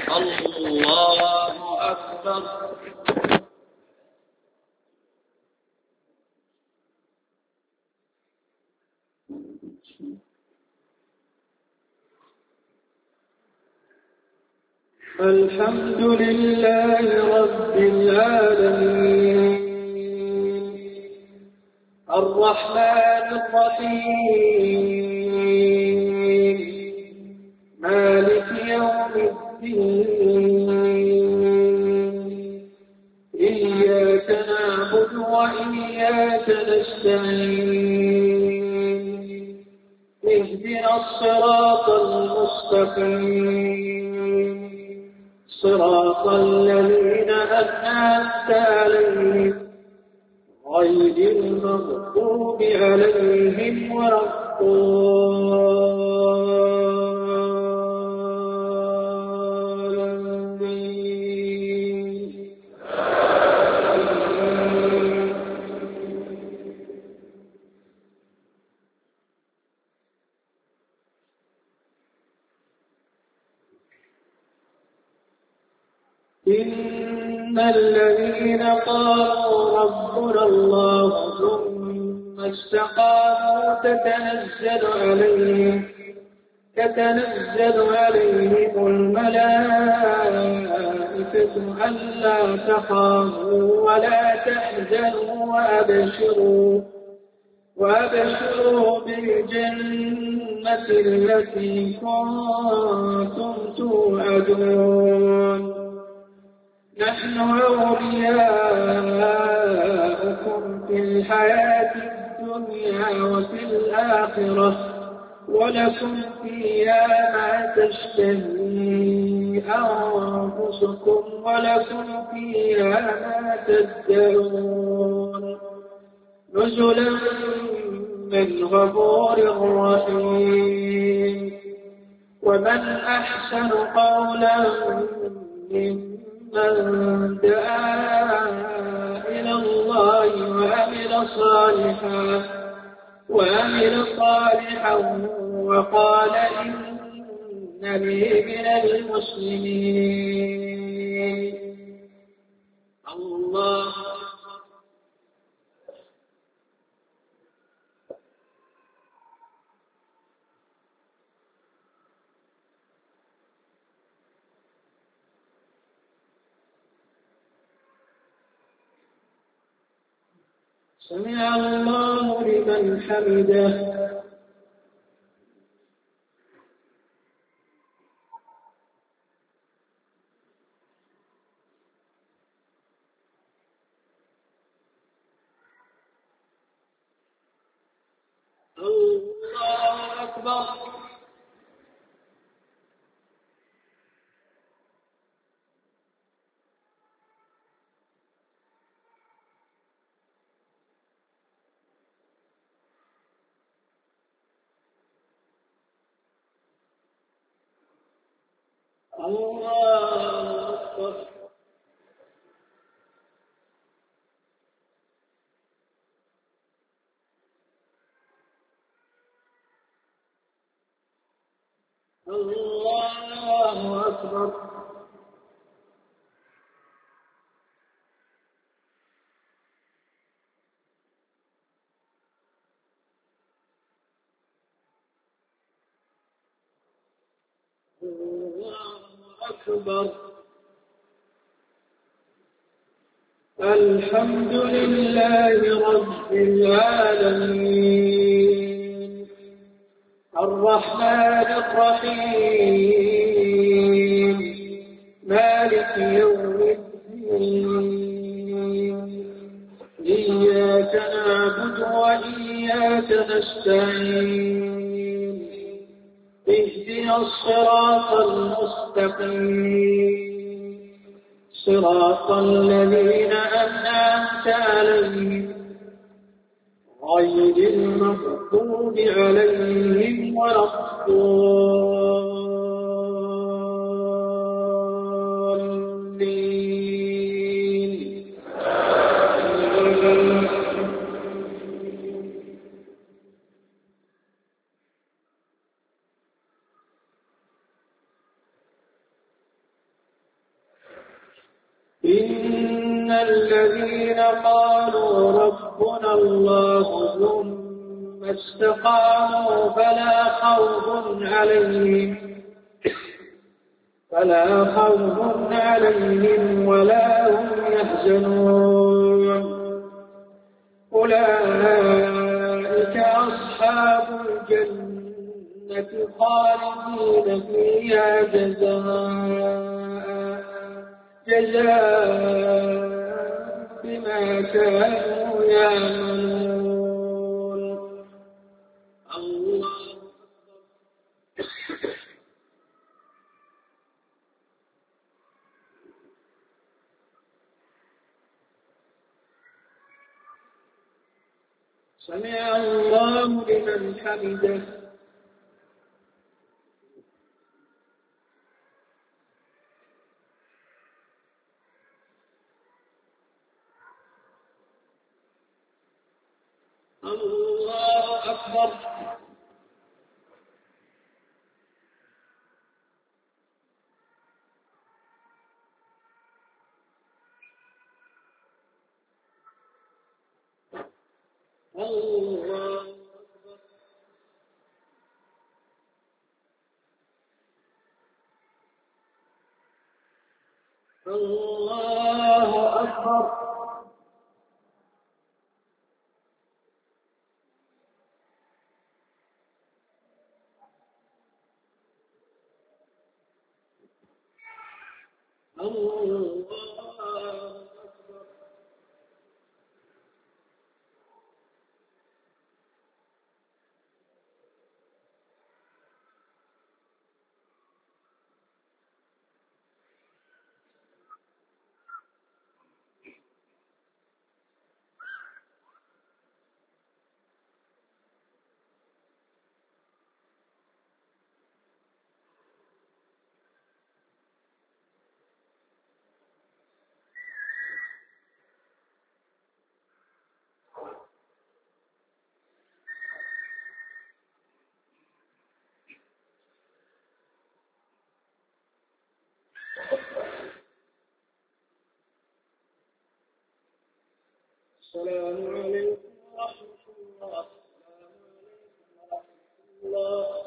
الله أكبر. الحمد لله رب العالمين الرحمن الرحيم مالك يوم الدين إياك نعبد وإياك نستعين اهدنا الصراط المستقيم صراط الذين أنعمت عليهم غير المغضوب عليهم ولا الضالين. إن الذين قالوا ربنا الله ثم استقاموا تتنزل عليهم الملائكة ألا تخافوا ولا تحزنوا وأبشروا بالجنة التي كنتم توعدون نحن أولياؤكم في الحياة الدنيا وفي الآخرة ولكم فيها ما تشتهي أنفسكم ولكم فيها ما تدعون نزلا من غفور رحيم. ومن أحسن قولا ممن دعا إلى الله وعمل صالحا وقال إنني من المسلمين. الله سمع الله لمن حمده. الله أكبر. الله أكبر. الله أكبر. أكبر. الحمد لله رب العالمين الرحمن الرحيم مالك يوم الدين إياك نعبد وإياك نستعين اهدنا الصراط المستقيم صراط الذين أنعمت عليهم غير المغضوب عليهم ولا الضالين. إن الذين قالوا ربنا الله ثم استقاموا فلا خوف عليهم ولا هم يحزنون أولئك أصحاب الجنة خالدين فيها جزاء بما كانوا يعملون. الله سمع الله لمن حمده. الله أكبر. الله الله أكبر. الله أكبر. السلام عليكم ورحمة الله. السلام عليكم ورحمة الله.